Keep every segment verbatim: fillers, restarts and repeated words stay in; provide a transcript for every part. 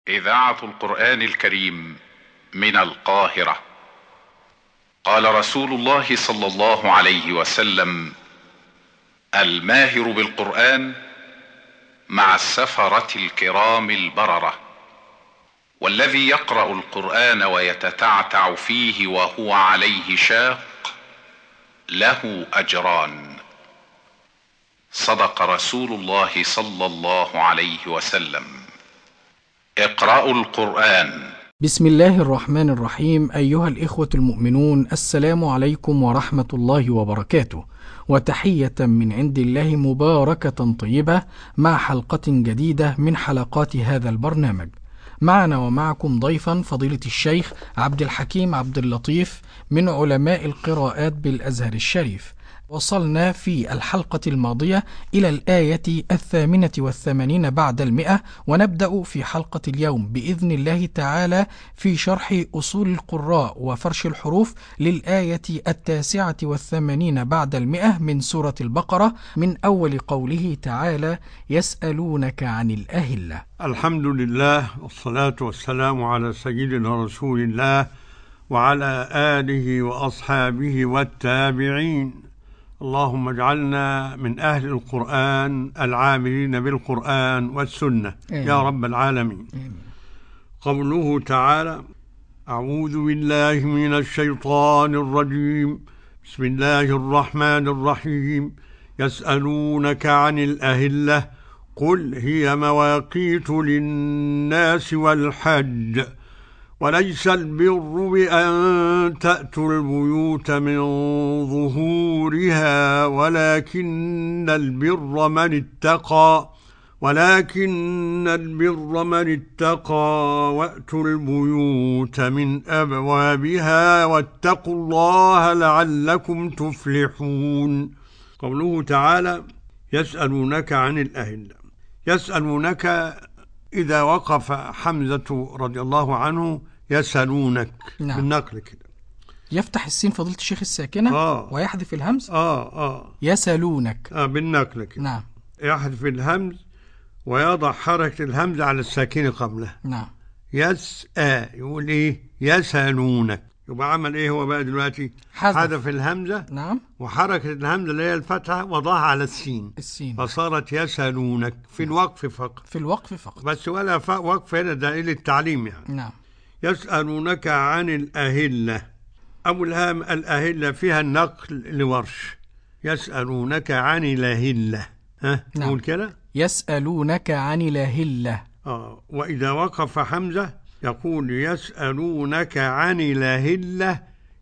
إذاعة القرآن الكريم من القاهرة. قال رسول الله صلى الله عليه وسلم: الماهر بالقرآن مع السفرة الكرام البررة، والذي يقرأ القرآن ويتتعتع فيه وهو عليه شاق له أجران. صدق رسول الله صلى الله عليه وسلم. اقرأوا القرآن. بسم الله الرحمن الرحيم. أيها الإخوة المؤمنون، السلام عليكم ورحمة الله وبركاته، وتحية من عند الله مباركة طيبة مع حلقة جديدة من حلقات هذا البرنامج. معنا ومعكم ضيفا فضيلة الشيخ عبد الحكيم عبد اللطيف من علماء القراءات بالأزهر الشريف. وصلنا في الحلقة الماضية إلى الآية الثامنة والثمانين بعد المئة، ونبدأ في حلقة اليوم بإذن الله تعالى في شرح أصول القراء وفرش الحروف للآية التاسعة والثمانين بعد المئة من سورة البقرة، من أول قوله تعالى: يسألونك عن الأهلة. الحمد لله والصلاة والسلام على سيدنا رسول الله وعلى آله وأصحابه والتابعين. اللهم اجعلنا من أهل القرآن العاملين بالقرآن والسنة آمين. يا رب العالمين آمين. قوله تعالى: أعوذ بالله من الشيطان الرجيم، بسم الله الرحمن الرحيم. يسألونك عن الأهلة قل هي مواقيت للناس والحج وليس البر بأن تأتوا البيوت من ظهورها ولكن البر من اتقى ولكن البر من اتقى وأتوا البيوت من أبوابها واتقوا الله لعلكم تفلحون. قوله تعالى: يسألونك عن الأهلة. يسألونك إذا وقف حمزة رضي الله عنه يسألونك نعم. بالنقل كده يفتح السين فضيلة الشيخ الساكنة آه. ويحذف الهمز آه آه يسألونك آه بالنقل كده نعم. يحذف الهمز ويضع حركة الهمز على الساكن قبله نعم. يسأ يقول إيه؟ يسألونك. يبقى عمل إيه هو بقى دلوقتي؟ حذف, حذف الهمزة نعم، وحركة الهمزة اللي هي الفتحة وضعها على السين السين فصارت يسألونك في الوقف فقط، في الوقف فقط بس ولا ف... وقف هنا ده للتعليم يعني. نعم. يسألونك عن الأهلة. أبو الهام الأهلة فيها النقل لورش. يسألونك عن الأهلة. ها نعم. نقول كده: يسألونك عن الأهلة. آه. وإذا وقف حمزة يقول: يسألونك عن الأهلة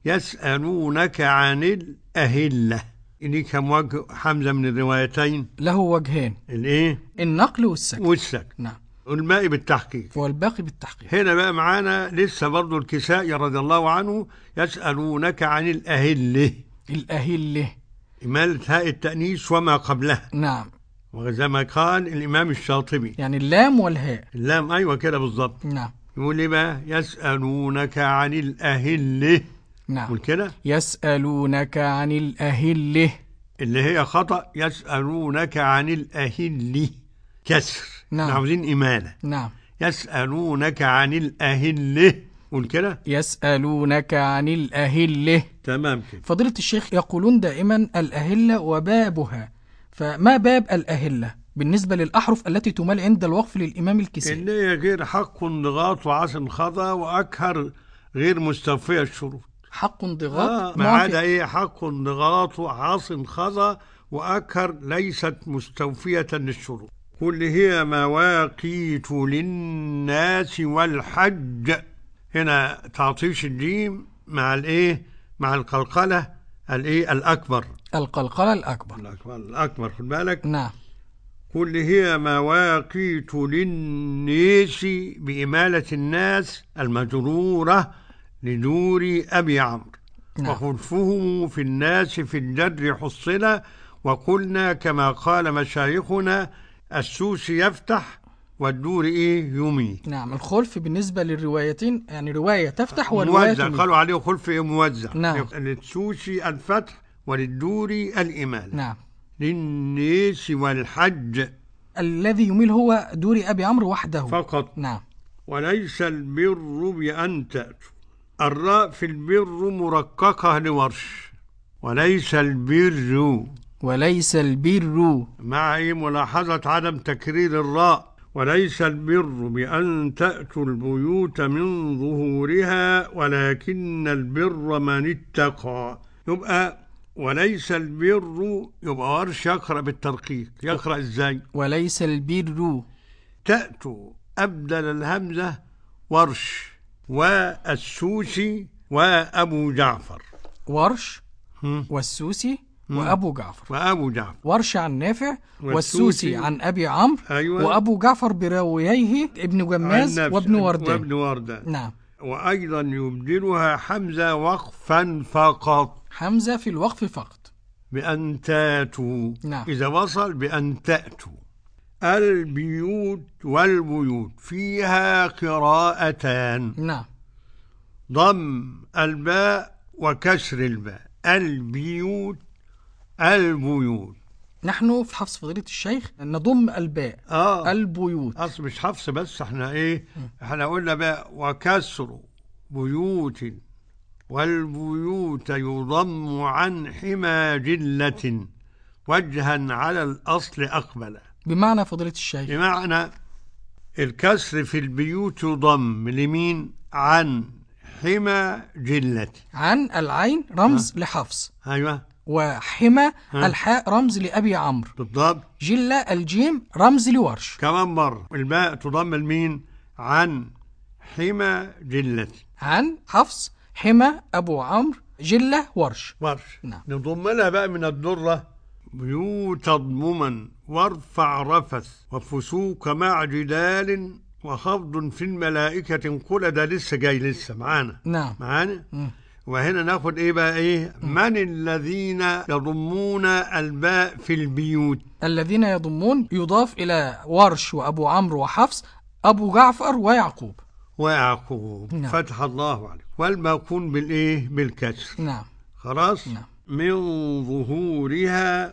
يسألونك عن الأهلة. إني كم وجه حمزة من الروايتين؟ له وجهين، الإيه؟ النقل والسكن. والسكن نعم. والباقي بالتحقيق. والباقي بالتحقيق. هنا بقى معانا لسه برضو الكسائي رضي الله عنه: يسألونك عن الأهلة. الأهلة إمالة هاء التأنيث وما قبلها. نعم. وزي ما قال الإمام الشاطبي يعني اللام والهاء. اللام أيوة كده بالضبط. نعم. يقول لي بقى: يسألونك عن الأهلة. نعم. قول كده: يسألونك عن الأهلة، اللي هي خطأ. يسألونك عن الأهل كسر. نعم. عاوزين إمالة. نعم. يسألونك عن الأهلة. قول كده: يسألونك عن الأهلة. تمام كده. فضيلة الشيخ يقولون دائما الأهلة وبابها، فما باب الأهلة بالنسبة للأحرف التي تمال عند الوقف للإمام الكسائي؟ اللي هي غير حق ضغاط وعاصم خضا وأكهر غير مستوفية الشروط. حق ضغاط آه ما عدا إيه؟ حق ضغاط وعاصم خضا وأكهر ليست مستوفية للشروط. قل هي مواقيت للناس والحج. هنا تعطيش الجيم مع الإيه؟ مع القلقلة الإيه؟ الأكبر. القلقلة الأكبر. الأكبر الأكبر خد بالك. نعم. قل هي مواقيت للناس بإمالة الناس المجرورة لدور أبي عمرو. نعم. وخلفه في الناس في الجر حصل. وقلنا كما قال مشايخنا: السوس يفتح والدور إيه؟ يمي. نعم. الخلف بالنسبة للروايتين يعني رواية تفتح ورواية موزع، قالوا عليه خلف إيه؟ موزع. نعم. للسوس الفتح وللدور الإمالة. نعم. للناس والحج. الذي يميل هو دور أبي عمرو وحده فقط. نعم. وليس البر بأن تأتوا. الراء في البر مرققة لورش، وليس البر وليس البر مع إيه؟ ملاحظة عدم تكرير الراء. وليس البر بأن تأتوا البيوت من ظهورها ولكن البر من اتقى. يبقى وليس البر، يبقى ورش يقرأ بالترقيق. يقرأ ازاي؟ وليس البر تأتوا أبدل الهمزة ورش والسوسي وأبو جعفر. ورش هم؟ والسوسي هم. وأبو جعفر. وأبو جعفر. ورش عن نافع، والسوسي والسوسي عن أبي عمرو. أيوة. وأبو جعفر براوييه ابن جماز وابن وردان. وابن وردان. نعم. وأيضا يبدلها حمزة وقفا فقط. حمزة في الوقف فقط. بأن تاتوا. نعم. إذا وصل بأن تأتوا. البيوت والبيوت فيها قراءتان. نعم. ضم الباء وكسر الباء. البيوت البيوت. نحن في حفص فضيلة الشيخ نضم الباء. آه. البيوت. أصل مش حفص بس، احنا ايه احنا قلنا بقى وكسر بيوت والبيوت يضم عن حمى جلة وجها على الأصل أقبل. بمعنى فضيلة الشيخ، بمعنى الكسر في البيوت يضم لمين؟ عن حمى جلة. عن العين رمز ها. لحفص. أيوة. وحمى ها. الحاء رمز لأبي عمرو. بالضبط. جلة الجيم رمز لورش. كمان مرة الباء تضم لمين؟ عن حمى جلة. عن حفص، حمى أبو عمرو، جلة ورش. ورش. نعم. نضم لها بقى من الدرة بيوت ضمما وارفع رفث وفسوق مع جدال وخفض في الملائكة قل. ده لسه جاي لسه معانا. نعم. معانا. مم. وهنا ناخد ايه بقى ايه؟ من الذين يضمون الباء في البيوت. الذين يضمون يضاف إلى ورش وأبو عمرو وحفص أبو جعفر ويعقوب. ويعقوب. نعم. فتح الله عليك. والباقون بالايه؟ بالكسر. نعم. خلاص. نعم. من ظهورها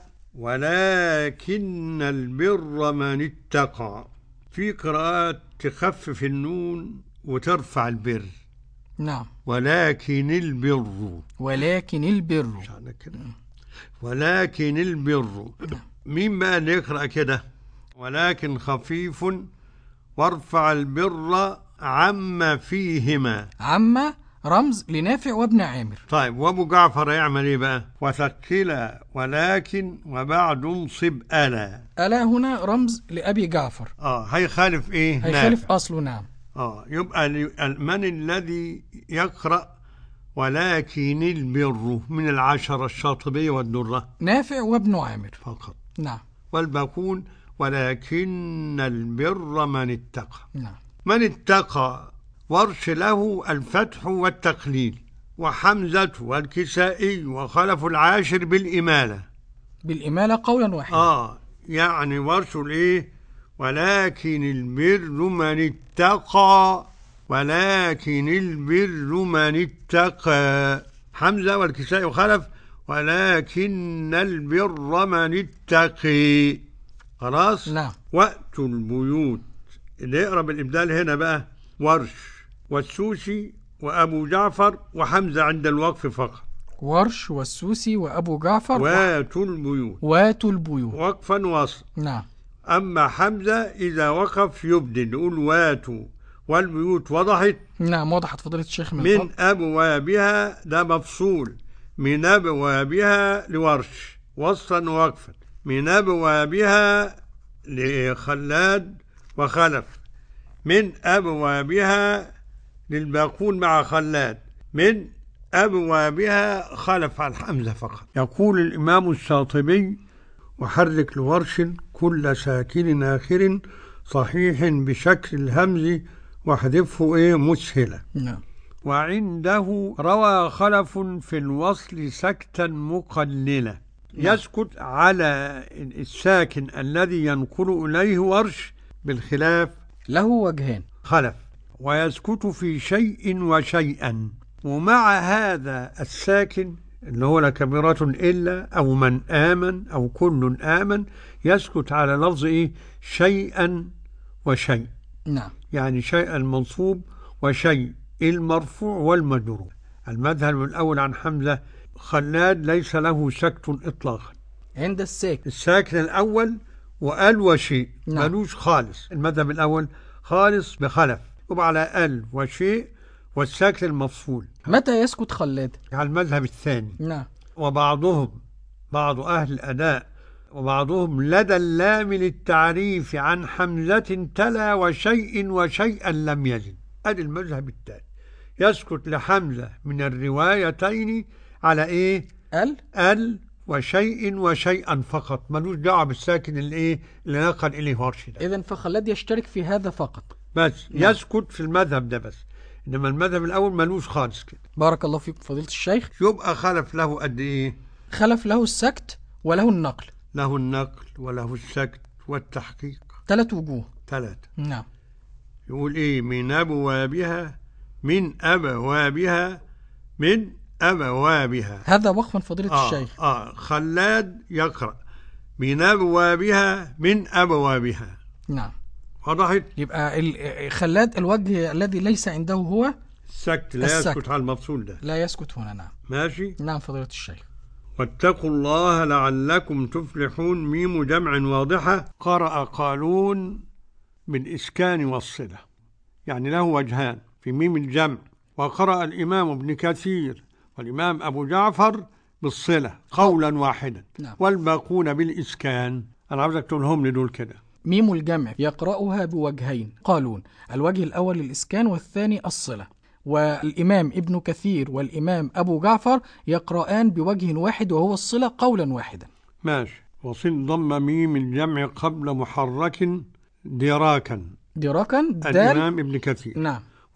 ولكن البر من اتقى. في قراءات تخفف النون وترفع البر. نعم. ولكن البر. ولكن البر. مش عندك كده؟ ولكن البر. نعم. مين بقى اللي يقرأ كده؟ ولكن خفيف وارفع البر عما فيهما. عما رمز لنافع وابن عامر. طيب وابو جعفر يعمل ايه بقى؟ وثقلا ولكن وبعد انصب ألا. ألا هنا رمز لأبي جعفر. اه هيخالف ايه؟ هيخالف نافع. أصله. نعم. اه يبقى من الذي يقرأ ولكن البر من العشرة الشاطبية والدرة؟ نافع وابن عامر فقط. نعم. والباقون ولكن البر من اتقى. نعم. من اتقى ورش له الفتح والتقليل، وحمزة والكسائي وخلف العاشر بالإمالة. بالإمالة قولا واحدا. آه يعني ورش الإيه؟ ولكن البر من اتقى. ولكن البر من اتقى. حمزة والكسائي وخلف ولكن البر من اتقي. خلاص. نعم. وقت البيوت اللي يقرب الإبدال هنا بقى ورش والسوسي وأبو جعفر وحمزة عند الوقف فقط. ورش والسوسي وأبو جعفر واتوا البيوت. واتوا البيوت وقفا وصل. نعم. أما حمزة إذا وقف يبدل نقول واتوا. والبيوت وضحت. نعم وضحت فضيلة الشيخ. من, من أبوابها ده مفصول. من أبوابها لورش وصلا ووقفا. من أبوابها لخلاد وخلف. من أبوابها للباقون مع خلاد. من أبوابها خلف عن حمزة فقط. يقول الإمام الشاطبي وحرك لورش كل ساكن آخر صحيح بشكل الهمز واحذفه إيه مسهلة. نعم. وعنده روى خلف في الوصل سكتا مقللة. يسكت على الساكن الذي ينقل إليه ورش بالخلاف له وجهان. خلف. ويسكت في شيء وشيئا. ومع هذا الساكن اللي هو لكبيرة إلا أو من آمن أو كل آمن يسكت على لفظ إيه؟ شيئا وشيء. نعم. يعني شيء المنصوب وشيء المرفوع والمجرور. المذهب الأول عن حمزة خلاد ليس له سكت إطلاقا عند الساكن. الساكن الأول وال وشيء نعم. ملوش خالص. المذهب الأول خالص بخلف يبقى على ال وشيء والساكن المفصول. متى يسكت خلاد؟ على المذهب الثاني. نعم. وبعضهم بعض أهل الأداء وبعضهم لدى اللام للتعريف عن حمزة تلا وشيء وشيئا لم يزد. أدي المذهب الثاني يسكت لحمزة من الروايتين على إيه؟ ال ال وشيء وشيئا فقط، ملوش دعوه بالساكن اللي ايه اللي نقل اليه ورش ده. اذا فخلاد يشترك في هذا فقط بس نعم. يسكت في المذهب ده بس، انما المذهب الاول ملوش خالص كده. بارك الله فيك فضيلة الشيخ. يبقى خلف له قد ايه؟ خلف له السكت وله النقل. له النقل وله السكت والتحقيق. ثلاث وجوه. ثلاثة. نعم. يقول ايه؟ من ابوابها من ابوابها من أبوابها. هذا وقفا فضيلة آه الشيخ. آه خلاد يقرأ من أبوابها من أبوابها. نعم. وضحت؟ يبقى خلاد الوجه الذي ليس عنده هو السكت، لا السكت. يسكت على المفصول ده، لا يسكت هنا. نعم. ماشي. نعم فضيلة الشيخ. واتقوا الله لعلكم تفلحون ميم جمع واضحة. قرأ قالون بالإسكان والصلة، يعني له وجهان في ميم الجمع. وقرأ الإمام ابن كثير والإمام أبو جعفر بالصلة قولا واحدا. نعم. والباقون بالإسكان. أنا عاوزك تقولهم لي دول كده. ميم الجمع يقرأها بوجهين قالون، الوجه الأول الإسكان والثاني الصلة. والإمام ابن كثير والإمام أبو جعفر يقرآن بوجه واحد وهو الصلة قولا واحدا. ماشي. وصل ضم ميم الجمع قبل محرك دراكا. دراكا دال الإمام ابن كثير. نعم.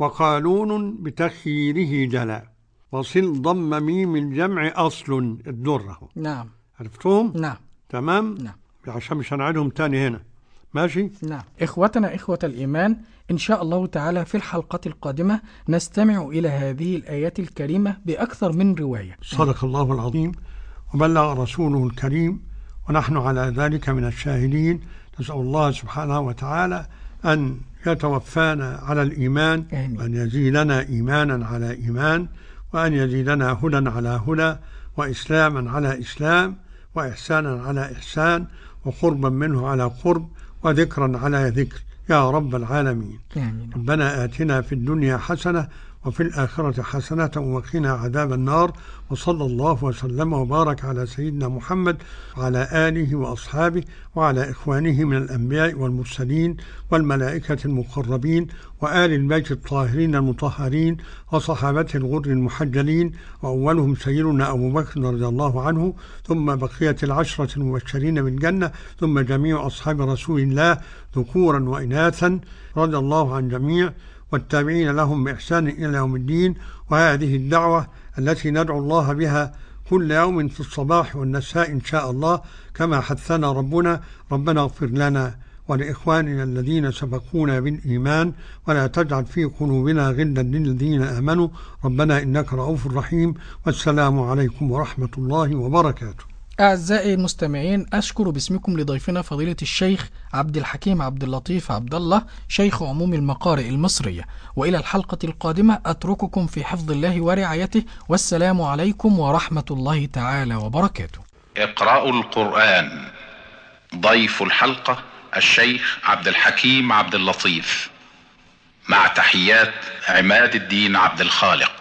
وقالون بتخييره جلاء. وصل ضم ميم الجمع أصل الدرة. نعم. عرفتهم؟ نعم. تمام؟ نعم. عشان مش هنعيدهم تاني هنا. ماشي؟ نعم. إخوتنا إخوة الإيمان، إن شاء الله تعالى في الحلقة القادمة نستمع إلى هذه الآيات الكريمة بأكثر من رواية. صدق الله العظيم وبلغ رسوله الكريم ونحن على ذلك من الشاهدين. نسأل الله سبحانه وتعالى أن يتوفانا على الإيمان. آمين. وأن يزيدنا إيمانا على إيمان، وأن يزيدنا هدى على هدى، وإسلاما على إسلام، وإحسانا على إحسان، وقربا منه على قرب، وذكرا على ذكر يا رب العالمين. آمين. ربنا آتنا في الدنيا حسنة وفي الآخرة حسنة وقنا عذاب النار. وصلى الله وسلم وبارك على سيدنا محمد وعلى آله وأصحابه وعلى إخوانه من الأنبياء والمرسلين والملائكة المقربين وآل البيت الطاهرين المطهرين وصحابته الغر المحجلين، وأولهم سيدنا أبو بكر رضي الله عنه، ثم بقية العشرة المبشرين بالجنة، ثم جميع أصحاب رسول الله ذكورا وإناثا رضي الله عن جميع، والتابعين لهم بإحسان إلى يوم الدين. وهذه الدعوة التي ندعو الله بها كل يوم في الصباح والمساء إن شاء الله كما حثنا ربنا. ربنا اغفر لنا ولإخواننا الذين سبقونا بالإيمان، ولا تجعل في قلوبنا غلا للذين آمنوا، ربنا إنك رؤوف رحيم. والسلام عليكم ورحمة الله وبركاته. أعزائي المستمعين، أشكر باسمكم لضيفنا فضيلة الشيخ عبد الحكيم عبد اللطيف عبد الله، شيخ عموم المقارئ المصرية. وإلى الحلقة القادمة أترككم في حفظ الله ورعايته، والسلام عليكم ورحمة الله تعالى وبركاته. اقرأوا القرآن. ضيف الحلقة الشيخ عبد الحكيم عبد اللطيف، مع تحيات عماد الدين عبد الخالق.